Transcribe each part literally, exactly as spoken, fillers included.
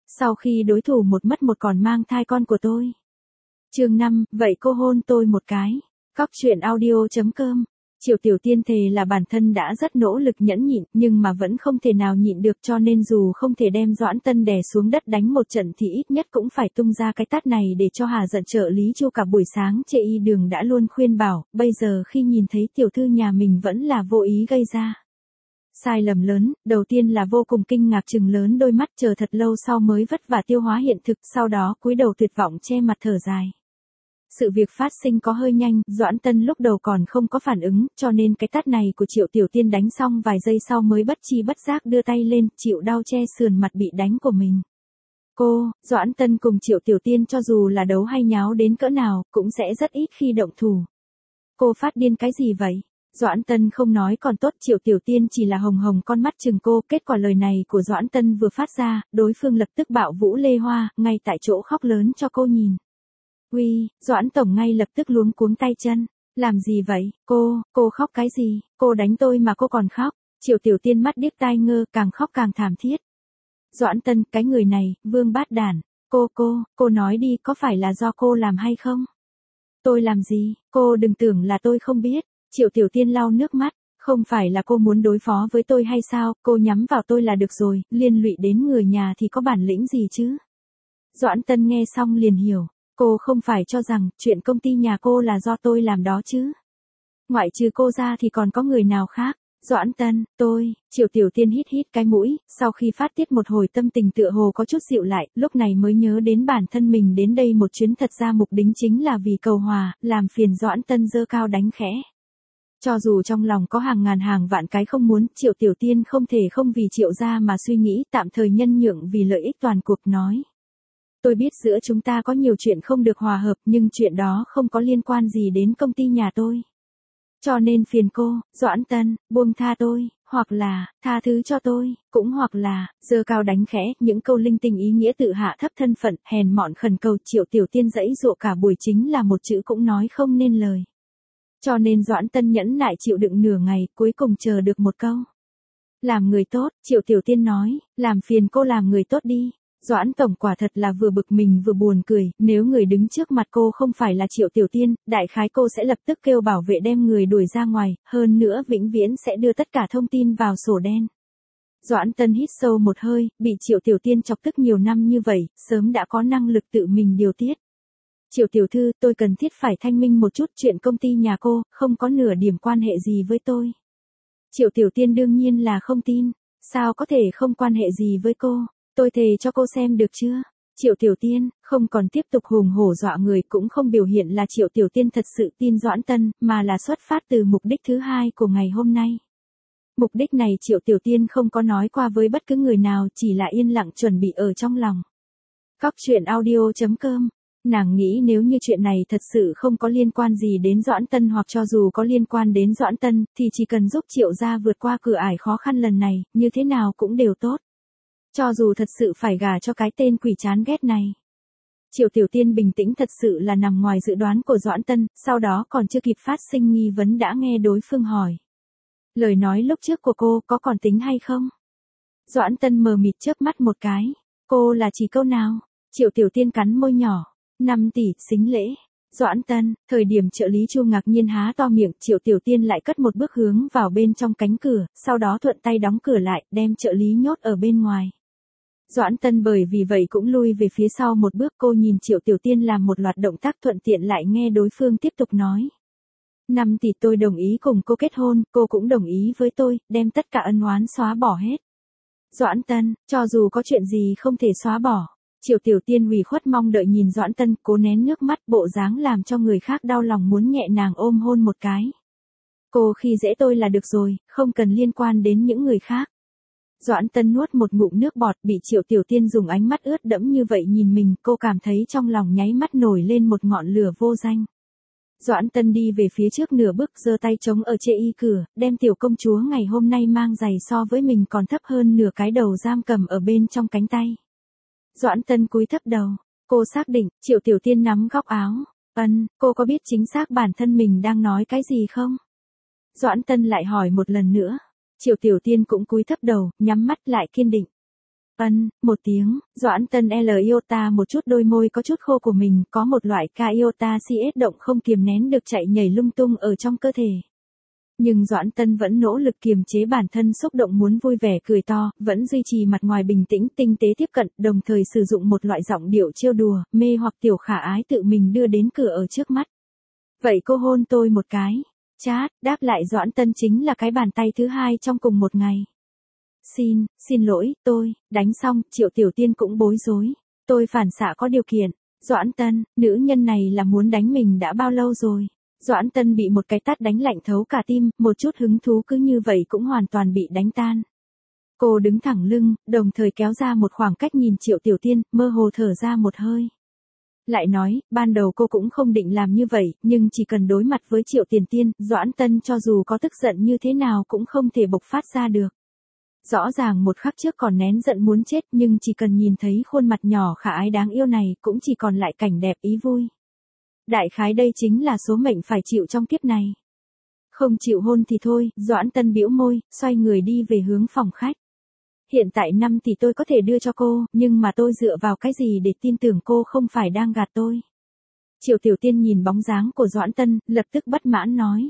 sau khi đối thủ một mất một còn mang thai con của tôi. Chương năm, vậy cô hôn tôi một cái. Cóc truyện audio chấm com. Triệu Tiểu Tiên thề là bản thân đã rất nỗ lực nhẫn nhịn, nhưng mà vẫn không thể nào nhịn được, cho nên dù không thể đem Doãn Tân đè xuống đất đánh một trận thì ít nhất cũng phải tung ra cái tát này để cho hà giận. Trợ lý Chu cả buổi sáng Trệ Y Đường đã luôn khuyên bảo, bây giờ khi nhìn thấy tiểu thư nhà mình vẫn là vô ý gây ra sai lầm lớn, đầu tiên là vô cùng kinh ngạc chừng lớn đôi mắt, chờ thật lâu sau mới vất vả tiêu hóa hiện thực, sau đó cúi đầu tuyệt vọng che mặt thở dài. Sự việc phát sinh có hơi nhanh, Doãn Tân lúc đầu còn không có phản ứng, cho nên cái tát này của Triệu Tiểu Tiên đánh xong vài giây sau mới bất chi bất giác đưa tay lên, chịu đau che sườn mặt bị đánh của mình. Cô, Doãn Tân cùng Triệu Tiểu Tiên cho dù là đấu hay nháo đến cỡ nào, cũng sẽ rất ít khi động thủ. Cô phát điên cái gì vậy? Doãn Tân không nói còn tốt, Triệu Tiểu Tiên chỉ là hồng hồng con mắt chừng cô, kết quả lời này của Doãn Tân vừa phát ra, đối phương lập tức bạo vũ lê hoa, ngay tại chỗ khóc lớn cho cô nhìn. Uy, Doãn Tổng ngay lập tức luống cuống tay chân, làm gì vậy, cô, cô khóc cái gì, cô đánh tôi mà cô còn khóc. Triệu Tiểu Tiên mắt điếc tai ngơ, càng khóc càng thảm thiết. Doãn Tân, cái người này, vương bát đản, cô cô, cô nói đi, có phải là do cô làm hay không? Tôi làm gì, cô đừng tưởng là tôi không biết. Triệu Tiểu Tiên lau nước mắt, không phải là cô muốn đối phó với tôi hay sao, cô nhắm vào tôi là được rồi, liên lụy đến người nhà thì có bản lĩnh gì chứ? Doãn Tân nghe xong liền hiểu, cô không phải cho rằng chuyện công ty nhà cô là do tôi làm đó chứ? Ngoại trừ cô ra thì còn có người nào khác? Doãn Tân, tôi, Triệu Tiểu Tiên hít hít cái mũi, sau khi phát tiết một hồi tâm tình tựa hồ có chút dịu lại, lúc này mới nhớ đến bản thân mình đến đây một chuyến thật ra mục đích chính là vì cầu hòa, làm phiền Doãn Tân giơ cao đánh khẽ. Cho dù trong lòng có hàng ngàn hàng vạn cái không muốn, Triệu Tiểu Tiên không thể không vì Triệu gia mà suy nghĩ, tạm thời nhân nhượng vì lợi ích toàn cuộc nói. Tôi biết giữa chúng ta có nhiều chuyện không được hòa hợp, nhưng chuyện đó không có liên quan gì đến công ty nhà tôi. Cho nên phiền cô, Doãn Tân, buông tha tôi, hoặc là, tha thứ cho tôi, cũng hoặc là, giơ cao đánh khẽ, những câu linh tinh ý nghĩa tự hạ thấp thân phận, hèn mọn khẩn cầu. Triệu Tiểu Tiên dãy dụa cả buổi chính là một chữ cũng nói không nên lời. Cho nên Doãn Tân nhẫn nại chịu đựng nửa ngày, cuối cùng chờ được một câu. Làm người tốt, Triệu Tiểu Tiên nói, làm phiền cô làm người tốt đi. Doãn Tổng quả thật là vừa bực mình vừa buồn cười, nếu người đứng trước mặt cô không phải là Triệu Tiểu Tiên, đại khái cô sẽ lập tức kêu bảo vệ đem người đuổi ra ngoài, hơn nữa vĩnh viễn sẽ đưa tất cả thông tin vào sổ đen. Doãn Tân hít sâu một hơi, bị Triệu Tiểu Tiên chọc tức nhiều năm như vậy, sớm đã có năng lực tự mình điều tiết. Triệu tiểu thư, tôi cần thiết phải thanh minh một chút, chuyện công ty nhà cô, không có nửa điểm quan hệ gì với tôi. Triệu Tiểu Tiên đương nhiên là không tin, sao có thể không quan hệ gì với cô, tôi thề cho cô xem được chưa? Triệu Tiểu Tiên, không còn tiếp tục hùng hổ dọa người, cũng không biểu hiện là Triệu Tiểu Tiên thật sự tin Doãn Tân, mà là xuất phát từ mục đích thứ hai của ngày hôm nay. Mục đích này Triệu Tiểu Tiên không có nói qua với bất cứ người nào, chỉ là yên lặng chuẩn bị ở trong lòng. Cóc truyện audio chấm com. Nàng nghĩ nếu như chuyện này thật sự không có liên quan gì đến Doãn Tân, hoặc cho dù có liên quan đến Doãn Tân, thì chỉ cần giúp Triệu gia vượt qua cửa ải khó khăn lần này, như thế nào cũng đều tốt. Cho dù thật sự phải gả cho cái tên quỷ chán ghét này. Triệu Tiểu Tiên bình tĩnh thật sự là nằm ngoài dự đoán của Doãn Tân, sau đó còn chưa kịp phát sinh nghi vấn đã nghe đối phương hỏi. Lời nói lúc trước của cô có còn tính hay không? Doãn Tân mờ mịt chớp mắt một cái. Cô là chỉ câu nào? Triệu Tiểu Tiên cắn môi nhỏ. năm tỷ, xính lễ. Doãn Tân, thời điểm trợ lý Chu ngạc nhiên há to miệng, Triệu Tiểu Tiên lại cất một bước hướng vào bên trong cánh cửa, sau đó thuận tay đóng cửa lại, đem trợ lý nhốt ở bên ngoài. Doãn Tân bởi vì vậy cũng lui về phía sau một bước, cô nhìn Triệu Tiểu Tiên làm một loạt động tác thuận tiện lại nghe đối phương tiếp tục nói. năm tỷ tôi đồng ý cùng cô kết hôn, cô cũng đồng ý với tôi, đem tất cả ân oán xóa bỏ hết. Doãn Tân, cho dù có chuyện gì không thể xóa bỏ. Triệu Tiểu Tiên ủy khuất mong đợi nhìn Doãn Tân, cố nén nước mắt, bộ dáng làm cho người khác đau lòng muốn nhẹ nàng ôm hôn một cái. Cô khi dễ tôi là được rồi, không cần liên quan đến những người khác. Doãn Tân nuốt một ngụm nước bọt, bị Triệu Tiểu Tiên dùng ánh mắt ướt đẫm như vậy nhìn mình, cô cảm thấy trong lòng nháy mắt nổi lên một ngọn lửa vô danh. Doãn Tân đi về phía trước nửa bước, giơ tay chống ở Trệ Y cửa, đem tiểu công chúa ngày hôm nay mang giày so với mình còn thấp hơn nửa cái đầu giam cầm ở bên trong cánh tay. Doãn Tân cúi thấp đầu, cô xác định. Triệu Tiểu Tiên nắm góc áo. Ân, cô có biết chính xác bản thân mình đang nói cái gì không? Doãn Tân lại hỏi một lần nữa. Triệu Tiểu Tiên cũng cúi thấp đầu, nhắm mắt lại kiên định. Ân, một tiếng, Doãn Tân L iota một chút đôi môi có chút khô của mình, có một loại ca iota si ết động không kiềm nén được chạy nhảy lung tung ở trong cơ thể. Nhưng Doãn Tân vẫn nỗ lực kiềm chế bản thân xúc động muốn vui vẻ cười to, vẫn duy trì mặt ngoài bình tĩnh tinh tế tiếp cận, đồng thời sử dụng một loại giọng điệu trêu đùa, mê hoặc tiểu khả ái tự mình đưa đến cửa ở trước mắt. Vậy cô hôn tôi một cái. Chát, đáp lại Doãn Tân chính là cái bàn tay thứ hai trong cùng một ngày. Xin, xin lỗi, tôi, đánh xong, Triệu Tiểu Tiên cũng bối rối. Tôi phản xạ có điều kiện. Doãn Tân, nữ nhân này là muốn đánh mình đã bao lâu rồi? Doãn Tân bị một cái tát đánh lạnh thấu cả tim, một chút hứng thú cứ như vậy cũng hoàn toàn bị đánh tan. Cô đứng thẳng lưng, đồng thời kéo ra một khoảng cách nhìn Triệu Tiểu Tiên, mơ hồ thở ra một hơi. Lại nói, ban đầu cô cũng không định làm như vậy, nhưng chỉ cần đối mặt với Triệu Tiền Tiên, Doãn Tân cho dù có tức giận như thế nào cũng không thể bộc phát ra được. Rõ ràng một khắc trước còn nén giận muốn chết nhưng chỉ cần nhìn thấy khuôn mặt nhỏ khả ái đáng yêu này cũng chỉ còn lại cảnh đẹp ý vui. Đại khái đây chính là số mệnh phải chịu trong kiếp này. Không chịu hôn thì thôi, Doãn Tân bĩu môi, xoay người đi về hướng phòng khách. Hiện tại năm tỷ tôi có thể đưa cho cô, nhưng mà tôi dựa vào cái gì để tin tưởng cô không phải đang gạt tôi. Triệu Tiểu Tiên nhìn bóng dáng của Doãn Tân, lập tức bất mãn nói.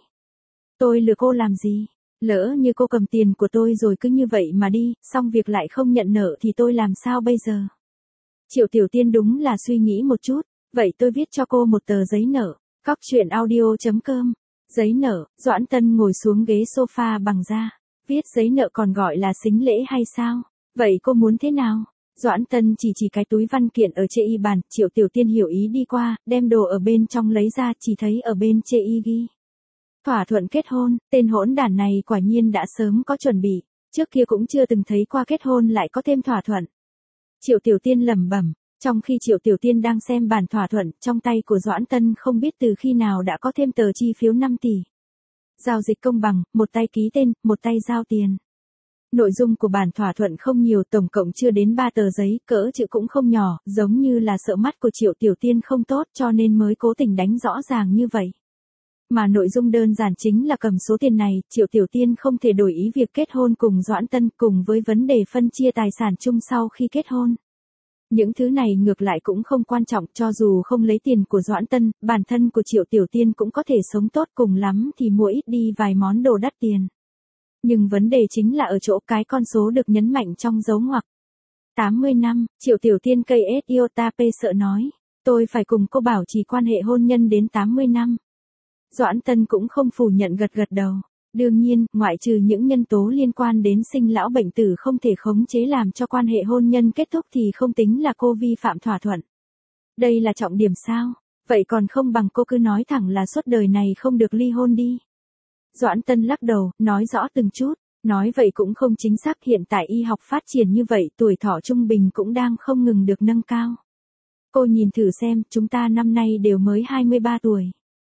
Tôi lừa cô làm gì? Lỡ như cô cầm tiền của tôi rồi cứ như vậy mà đi, xong việc lại không nhận nợ thì tôi làm sao bây giờ? Triệu Tiểu Tiên đúng là suy nghĩ một chút, vậy tôi viết cho cô một tờ giấy nợ. Cóc truyện audio chấm com. Giấy nợ, Doãn Tân ngồi xuống ghế sofa bằng da. Viết giấy nợ còn gọi là sính lễ hay sao? Vậy cô muốn thế nào? Doãn Tân chỉ chỉ cái túi văn kiện ở chê y bàn, Triệu Tiểu Tiên hiểu ý đi qua, đem đồ ở bên trong lấy ra, chỉ thấy ở bên chê y ghi. Thỏa thuận kết hôn, tên hỗn đản này quả nhiên đã sớm có chuẩn bị, trước kia cũng chưa từng thấy qua kết hôn lại có thêm thỏa thuận. Triệu Tiểu Tiên lẩm bẩm, trong khi Triệu Tiểu Tiên đang xem bản thỏa thuận, trong tay của Doãn Tân không biết từ khi nào đã có thêm tờ chi phiếu năm tỷ. Giao dịch công bằng, một tay ký tên, một tay giao tiền. Nội dung của bản thỏa thuận không nhiều, tổng cộng chưa đến ba tờ giấy, cỡ chữ cũng không nhỏ, giống như là sợ mắt của Triệu Tiểu Tiên không tốt cho nên mới cố tình đánh rõ ràng như vậy. Mà nội dung đơn giản chính là cầm số tiền này, Triệu Tiểu Tiên không thể đổi ý việc kết hôn cùng Doãn Tân cùng với vấn đề phân chia tài sản chung sau khi kết hôn. Những thứ này ngược lại cũng không quan trọng, cho dù không lấy tiền của Doãn Tân, bản thân của Triệu Tiểu Tiên cũng có thể sống tốt, cùng lắm thì mua ít đi vài món đồ đắt tiền. Nhưng vấn đề chính là ở chỗ cái con số được nhấn mạnh trong dấu ngoặc. tám mươi năm, Triệu Tiểu Tiên cây ét iota p sợ nói. Tôi phải cùng cô bảo trì quan hệ hôn nhân đến tám mươi năm. Doãn Tân cũng không phủ nhận gật gật đầu. Đương nhiên, ngoại trừ những nhân tố liên quan đến sinh lão bệnh tử không thể khống chế làm cho quan hệ hôn nhân kết thúc thì không tính là cô vi phạm thỏa thuận. Đây là trọng điểm sao? Vậy còn không bằng cô cứ nói thẳng là suốt đời này không được ly hôn đi. Doãn Tân lắc đầu, nói rõ từng chút. Nói vậy cũng không chính xác, hiện tại y học phát triển như vậy, tuổi thọ trung bình cũng đang không ngừng được nâng cao. Cô nhìn thử xem, chúng ta năm nay đều mới hai mươi ba tuổi.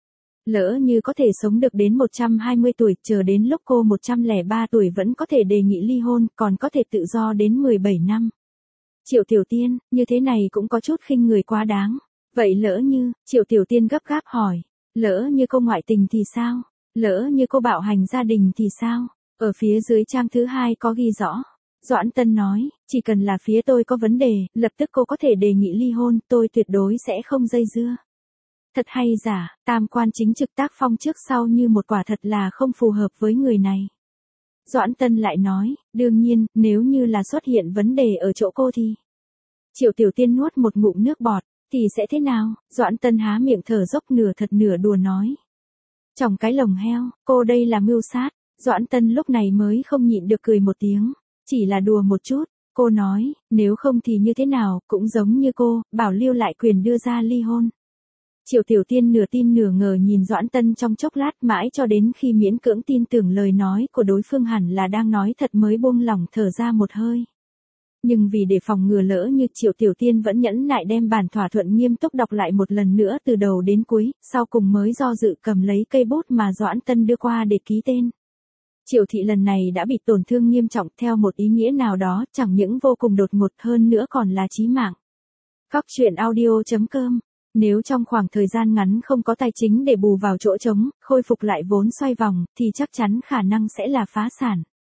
Lỡ như có thể sống được đến một trăm hai mươi tuổi, chờ đến lúc cô một trăm lẻ ba tuổi vẫn có thể đề nghị ly hôn, còn có thể tự do đến mười bảy năm. Triệu Tiểu Tiên, như thế này cũng có chút khinh người quá đáng. Vậy lỡ như, Triệu Tiểu Tiên gấp gáp hỏi, lỡ như cô ngoại tình thì sao? Lỡ như cô bạo hành gia đình thì sao? Ở phía dưới trang thứ hai có ghi rõ. Doãn Tân nói, chỉ cần là phía tôi có vấn đề, lập tức cô có thể đề nghị ly hôn, tôi tuyệt đối sẽ không dây dưa. Thật hay giả, tam quan chính trực tác phong trước sau như một quả thật là không phù hợp với người này. Doãn Tân lại nói, đương nhiên, nếu như là xuất hiện vấn đề ở chỗ cô thì. Triệu Tiểu Tiên nuốt một ngụm nước bọt, thì sẽ thế nào? Doãn Tân há miệng thở dốc nửa thật nửa đùa nói. Trong cái lồng heo, cô đây là mưu sát. Doãn Tân lúc này mới không nhịn được cười một tiếng, chỉ là đùa một chút. Cô nói, nếu không thì như thế nào, cũng giống như cô, bảo lưu lại quyền đưa ra ly hôn. Triệu Tiểu Tiên nửa tin nửa ngờ nhìn Doãn Tân trong chốc lát, mãi cho đến khi miễn cưỡng tin tưởng lời nói của đối phương hẳn là đang nói thật mới buông lỏng thở ra một hơi. Nhưng vì để phòng ngừa lỡ như Triệu Tiểu Tiên vẫn nhẫn nại đem bản thỏa thuận nghiêm túc đọc lại một lần nữa từ đầu đến cuối, sau cùng mới do dự cầm lấy cây bút mà Doãn Tân đưa qua để ký tên. Triệu thị lần này đã bị tổn thương nghiêm trọng, theo một ý nghĩa nào đó, chẳng những vô cùng đột ngột hơn nữa còn là chí mạng. Cóc truyện audio chấm com. Nếu trong khoảng thời gian ngắn không có tài chính để bù vào chỗ trống, khôi phục lại vốn xoay vòng, thì chắc chắn khả năng sẽ là phá sản.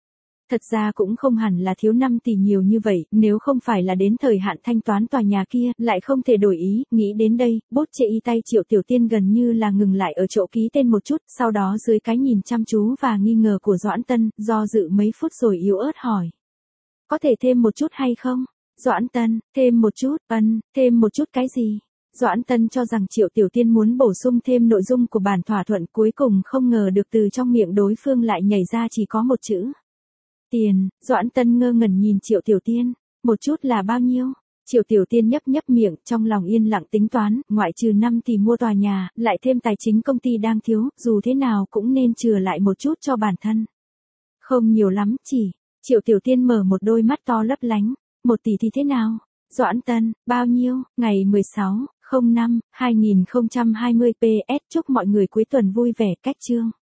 Thật ra cũng không hẳn là thiếu năm tỷ nhiều như vậy, nếu không phải là đến thời hạn thanh toán tòa nhà kia, lại không thể đổi ý, nghĩ đến đây, bút chệ y tay Triệu Tiểu Tiên gần như là ngừng lại ở chỗ ký tên một chút, sau đó dưới cái nhìn chăm chú và nghi ngờ của Doãn Tân, do dự mấy phút rồi yếu ớt hỏi. Có thể thêm một chút hay không? Doãn Tân, thêm một chút, ân, thêm một chút cái gì? Doãn Tân cho rằng Triệu Tiểu Tiên muốn bổ sung thêm nội dung của bản thỏa thuận, cuối cùng không ngờ được từ trong miệng đối phương lại nhảy ra chỉ có một chữ. Tiền. Doãn Tân ngơ ngẩn nhìn Triệu Tiểu Tiên. Một chút là bao nhiêu? Triệu Tiểu Tiên nhấp nhấp miệng, trong lòng yên lặng tính toán, ngoại trừ năm tỷ mua tòa nhà, lại thêm tài chính công ty đang thiếu, dù thế nào cũng nên chừa lại một chút cho bản thân. Không nhiều lắm, chỉ. Triệu Tiểu Tiên mở một đôi mắt to lấp lánh. Một tỷ thì thế nào? Doãn Tân, bao nhiêu? Ngày mười sáu, không năm, hai nghìn không trăm hai mươi pê ét chúc mọi người cuối tuần vui vẻ. Cách chương.